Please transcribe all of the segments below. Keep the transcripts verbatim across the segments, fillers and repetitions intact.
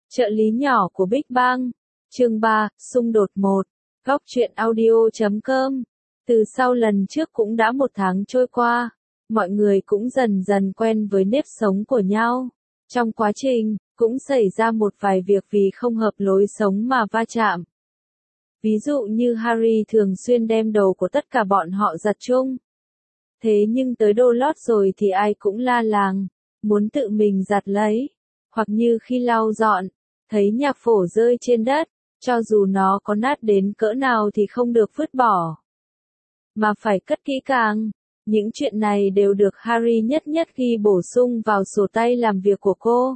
Trợ lý nhỏ của Big Bang. Chương ba, xung đột một. Góc truyện audio chấm com. Từ sau lần trước cũng đã một tháng trôi qua, mọi người cũng dần dần quen với nếp sống của nhau. Trong quá trình, cũng xảy ra một vài việc vì không hợp lối sống mà va chạm. Ví dụ như Harry thường xuyên đem đồ của tất cả bọn họ giặt chung. Thế nhưng tới đồ lót rồi thì ai cũng la làng, muốn tự mình giặt lấy. Hoặc như khi lau dọn, thấy nhạc phổ rơi trên đất, cho dù nó có nát đến cỡ nào thì không được vứt bỏ, mà phải cất kỹ càng. Những chuyện này đều được Harry nhất nhất ghi bổ sung vào sổ tay làm việc của cô.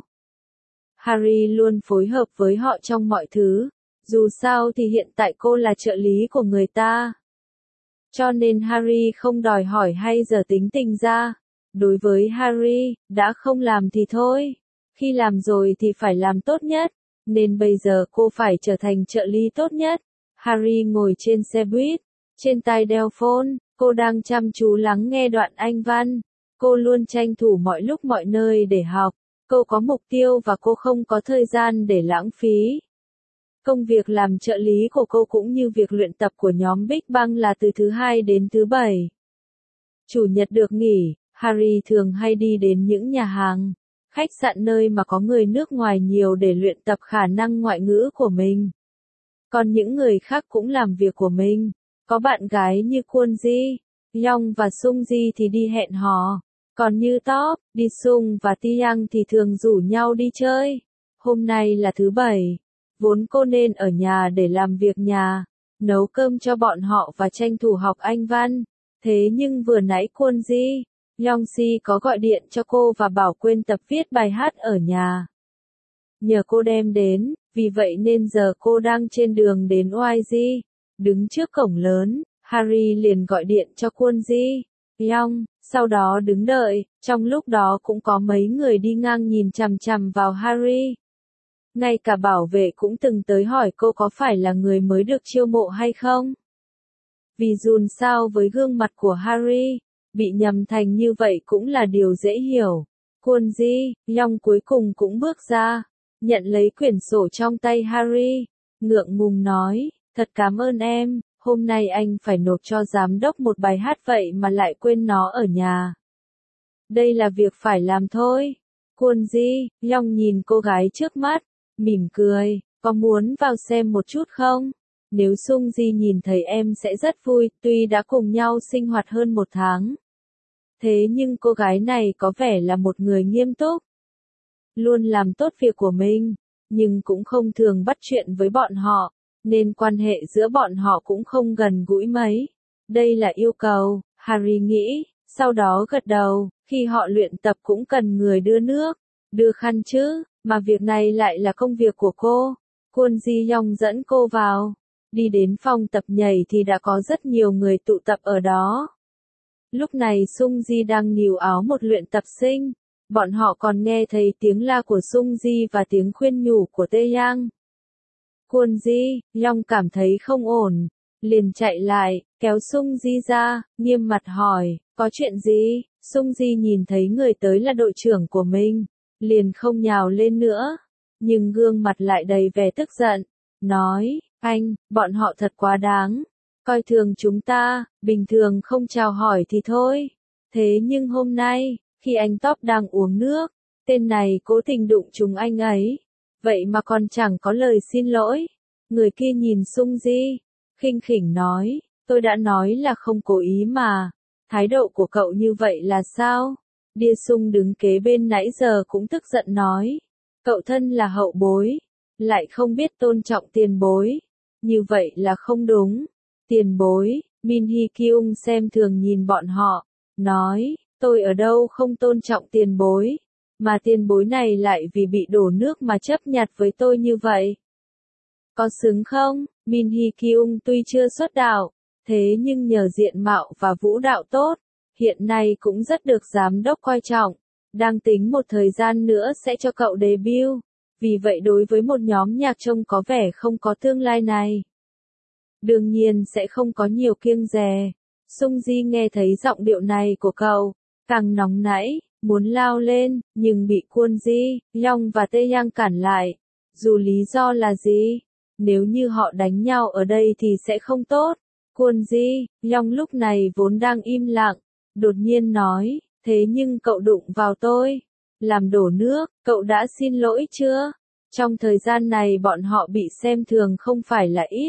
Harry luôn phối hợp với họ trong mọi thứ, dù sao thì hiện tại cô là trợ lý của người ta. Cho nên Harry không đòi hỏi hay giờ tính tình ra. Đối với Harry, đã không làm thì thôi. Khi làm rồi thì phải làm tốt nhất, nên bây giờ cô phải trở thành trợ lý tốt nhất. Harry ngồi trên xe buýt, trên tai đeo phone, cô đang chăm chú lắng nghe đoạn Anh văn. Cô luôn tranh thủ mọi lúc mọi nơi để học. Cô có mục tiêu và cô không có thời gian để lãng phí. Công việc làm trợ lý của cô cũng như việc luyện tập của nhóm Big Bang là từ thứ hai đến thứ bảy. Chủ nhật được nghỉ, Harry thường hay đi đến những nhà hàng, khách sạn nơi mà có người nước ngoài nhiều để luyện tập khả năng ngoại ngữ của mình. Còn những người khác cũng làm việc của mình. Có bạn gái như Kwon Ji, Young và Sung Ji thì đi hẹn hò. Còn như Top, Disung và Taeyang thì thường rủ nhau đi chơi. Hôm nay là thứ bảy. Vốn cô nên ở nhà để làm việc nhà, nấu cơm cho bọn họ và tranh thủ học Anh văn. Thế nhưng vừa nãy Kwon Ji, Young Si có gọi điện cho cô và bảo quên tập viết bài hát ở nhà. Nhờ cô đem đến, vì vậy nên giờ cô đang trên đường đến Y G. Đứng trước cổng lớn, Harry liền gọi điện cho Kwon Ji, Young, sau đó đứng đợi. Trong lúc đó cũng có mấy người đi ngang nhìn chằm chằm vào Harry. Ngay cả bảo vệ cũng từng tới hỏi cô có phải là người mới được chiêu mộ hay không. Vì dùn sao với gương mặt của Harry, bị nhầm thành như vậy cũng là điều dễ hiểu. Kwon Ji, Young cuối cùng cũng bước ra, nhận lấy quyển sổ trong tay Harry, ngượng ngùng nói, thật cảm ơn em, hôm nay anh phải nộp cho giám đốc một bài hát vậy mà lại quên nó ở nhà. Đây là việc phải làm thôi. Kwon Ji, Young nhìn cô gái trước mắt, mỉm cười, có muốn vào xem một chút không? Nếu Sung Ji nhìn thấy em sẽ rất vui, tuy đã cùng nhau sinh hoạt hơn một tháng. Thế nhưng cô gái này có vẻ là một người nghiêm túc, luôn làm tốt việc của mình, nhưng cũng không thường bắt chuyện với bọn họ, nên quan hệ giữa bọn họ cũng không gần gũi mấy. Đây là yêu cầu, Harry nghĩ, sau đó gật đầu, khi họ luyện tập cũng cần người đưa nước, đưa khăn chứ, mà việc này lại là công việc của cô. Kwon Ji Young dẫn cô vào, đi đến phòng tập nhảy thì đã có rất nhiều người tụ tập ở đó. Lúc này Sung Ji đang níu áo một luyện tập sinh, bọn họ còn nghe thấy tiếng la của Sung Ji và tiếng khuyên nhủ của Taeyang. Kwon Ji, Young cảm thấy không ổn, liền chạy lại, kéo Sung Ji ra, nghiêm mặt hỏi, có chuyện gì? Sung Ji nhìn thấy người tới là đội trưởng của mình, liền không nhào lên nữa, nhưng gương mặt lại đầy vẻ tức giận, nói, anh, bọn họ thật quá đáng, coi thường chúng ta, bình thường không chào hỏi thì thôi. Thế nhưng hôm nay, khi anh Top đang uống nước, tên này cố tình đụng trúng anh ấy, vậy mà còn chẳng có lời xin lỗi. Người kia nhìn Sung Ji, khinh khỉnh nói, tôi đã nói là không cố ý mà, thái độ của cậu như vậy là sao? Đia Sung đứng kế bên nãy giờ cũng tức giận nói, cậu thân là hậu bối, lại không biết tôn trọng tiền bối, như vậy là không đúng. Tiền bối, Min Hee Kyung xem thường nhìn bọn họ, nói, tôi ở đâu không tôn trọng tiền bối, mà tiền bối này lại vì bị đổ nước mà chấp nhặt với tôi như vậy. Có xứng không? Min Hee Kyung tuy chưa xuất đạo, thế nhưng nhờ diện mạo và vũ đạo tốt, hiện nay cũng rất được giám đốc coi trọng, đang tính một thời gian nữa sẽ cho cậu debut, vì vậy đối với một nhóm nhạc trông có vẻ không có tương lai này, đương nhiên sẽ không có nhiều kiêng dè. Sung Ji nghe thấy giọng điệu này của cậu, càng nóng nảy, muốn lao lên, nhưng bị Kwon Ji, Young và Taeyang cản lại. Dù lý do là gì, nếu như họ đánh nhau ở đây thì sẽ không tốt. Cuồng Di, Long lúc này vốn đang im lặng, đột nhiên nói, thế nhưng cậu đụng vào tôi, làm đổ nước, cậu đã xin lỗi chưa? Trong thời gian này bọn họ bị xem thường không phải là ít.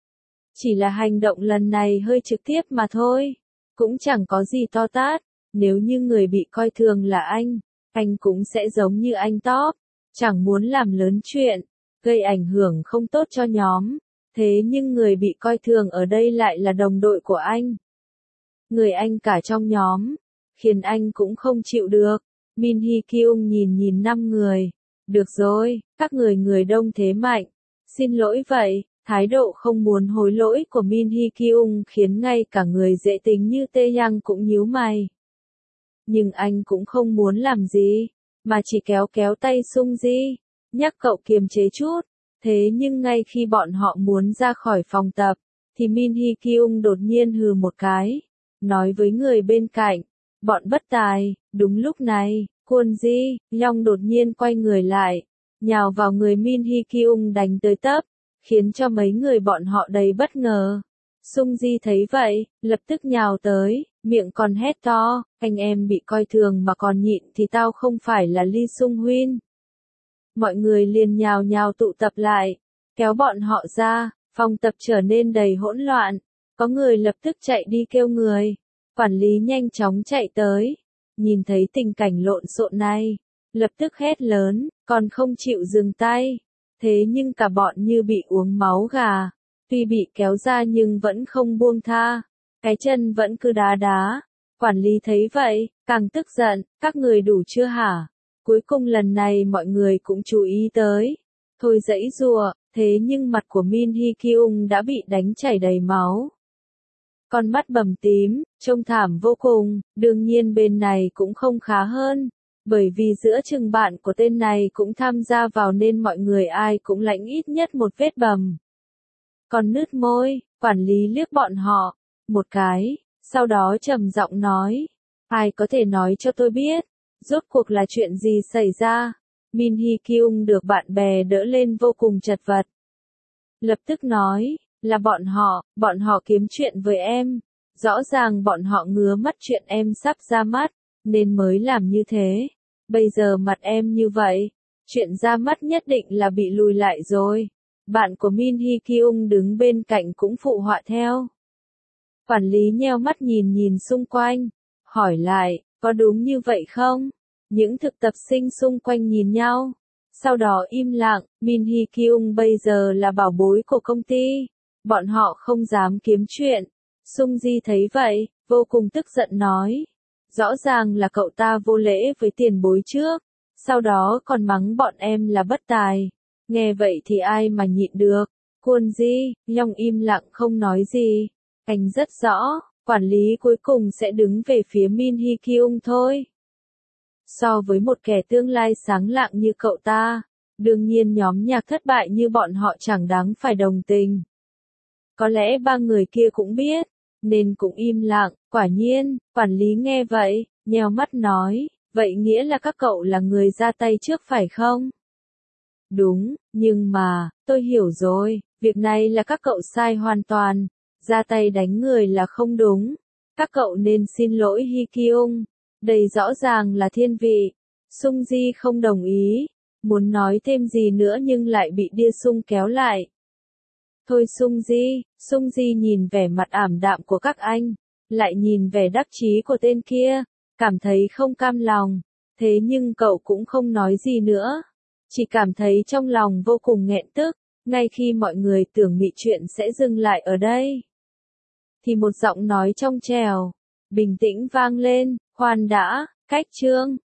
Chỉ là hành động lần này hơi trực tiếp mà thôi, cũng chẳng có gì to tát, nếu như người bị coi thường là anh, anh cũng sẽ giống như anh Top, chẳng muốn làm lớn chuyện, gây ảnh hưởng không tốt cho nhóm, thế nhưng người bị coi thường ở đây lại là đồng đội của anh. Người anh cả trong nhóm, khiến anh cũng không chịu được. Min Hee Kyung nhìn nhìn năm người, được rồi, các người người đông thế mạnh, xin lỗi vậy. Thái độ không muốn hối lỗi của Min Hee Kyung khiến ngay cả người dễ tính như Tae Yang cũng nhíu mày. Nhưng anh cũng không muốn làm gì, mà chỉ kéo kéo tay Sung Di, nhắc cậu kiềm chế chút. Thế nhưng ngay khi bọn họ muốn ra khỏi phòng tập, thì Min Hee Kyung đột nhiên hừ một cái, nói với người bên cạnh, bọn bất tài. Đúng lúc này, Cuồng Di, Long đột nhiên quay người lại, nhào vào người Min Hee Kyung đánh tới tấp, khiến cho mấy người bọn họ đầy bất ngờ. Sung Di thấy vậy, lập tức nhào tới, miệng còn hét to, anh em bị coi thường mà còn nhịn thì tao không phải là Lee Sung Huynh. Mọi người liền nhào nhào tụ tập lại, kéo bọn họ ra, phòng tập trở nên đầy hỗn loạn, có người lập tức chạy đi kêu người. Quản lý nhanh chóng chạy tới, nhìn thấy tình cảnh lộn xộn này, lập tức hét lớn, còn không chịu dừng tay. Thế nhưng cả bọn như bị uống máu gà, tuy bị kéo ra nhưng vẫn không buông tha, cái chân vẫn cứ đá đá. Quản lý thấy vậy, càng tức giận, các người đủ chưa hả? Cuối cùng lần này mọi người cũng chú ý tới. Thôi giãy giụa, thế nhưng mặt của Min Hee Kyung đã bị đánh chảy đầy máu. Con mắt bầm tím, trông thảm vô cùng, đương nhiên bên này cũng không khá hơn. Bởi vì giữa chừng bạn của tên này cũng tham gia vào nên mọi người ai cũng lãnh ít nhất một vết bầm. Còn nứt môi, quản lý liếc bọn họ, một cái, sau đó trầm giọng nói, ai có thể nói cho tôi biết, rốt cuộc là chuyện gì xảy ra? Min Hee Kyung được bạn bè đỡ lên vô cùng chật vật. Lập tức nói, là bọn họ, bọn họ kiếm chuyện với em, rõ ràng bọn họ ngứa mắt chuyện em sắp ra mắt, nên mới làm như thế. Bây giờ mặt em như vậy, chuyện ra mắt nhất định là bị lùi lại rồi. Bạn của Min Hee Kyung đứng bên cạnh cũng phụ họa theo. Quản lý nheo mắt nhìn nhìn xung quanh, hỏi lại, có đúng như vậy không? Những thực tập sinh xung quanh nhìn nhau, sau đó im lặng. Min Hee Kyung bây giờ là bảo bối của công ty, bọn họ không dám kiếm chuyện. Sung Di thấy vậy, vô cùng tức giận nói, rõ ràng là cậu ta vô lễ với tiền bối trước, sau đó còn mắng bọn em là bất tài. Nghe vậy thì ai mà nhịn được. Cuồng Di, Long im lặng không nói gì. Anh rất rõ, quản lý cuối cùng sẽ đứng về phía Min Hee Kyung thôi. So với một kẻ tương lai sáng lạng như cậu ta, đương nhiên nhóm nhạc thất bại như bọn họ chẳng đáng phải đồng tình. Có lẽ ba người kia cũng biết, nên cũng im lặng. Quả nhiên, quản lý nghe vậy, nheo mắt nói, vậy nghĩa là các cậu là người ra tay trước phải không? Đúng, nhưng mà, tôi hiểu rồi, việc này là các cậu sai hoàn toàn, ra tay đánh người là không đúng. Các cậu nên xin lỗi Hee Kyung, đây rõ ràng là thiên vị. Sung Di không đồng ý, muốn nói thêm gì nữa nhưng lại bị Đia Sung kéo lại. Thôi Sung Di, Sung Di nhìn vẻ mặt ảm đạm của các anh, lại nhìn vẻ đắc chí của tên kia, cảm thấy không cam lòng, thế nhưng cậu cũng không nói gì nữa, chỉ cảm thấy trong lòng vô cùng nghẹn tức. Ngay khi mọi người tưởng bị chuyện sẽ dừng lại ở đây, thì một giọng nói trong trẻo, bình tĩnh vang lên, khoan đã, Cách Trương.